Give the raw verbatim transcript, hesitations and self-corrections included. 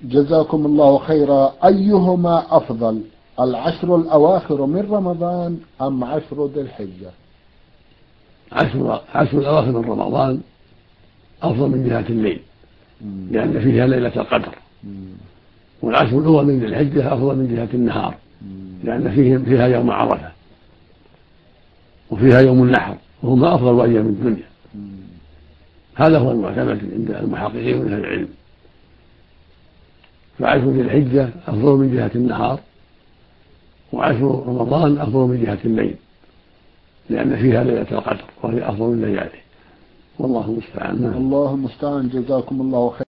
جزاكم الله خيرا. أيهما أفضل، العشر الأواخر من رمضان أم عشر ذي الحجة؟ عشر, عشر الأواخر من رمضان أفضل من جهة الليل لأن فيها ليلة القدر، والعشر الأول من ذي الحجة أفضل من جهة النهار لأن فيه فيها يوم عرفة وفيها يوم النحر، وهما أفضل أيام الدنيا. هذا هو المعتمد عند المحققين من أهل العلم. فعشر ذي الحجة أفضل من جهة النهار، وعشر رمضان أفضل من جهة الليل لأن فيها ليلة القدر وهي أفضل من لياليه، والله المستعان. الله المستعان. جزاكم الله خيرا.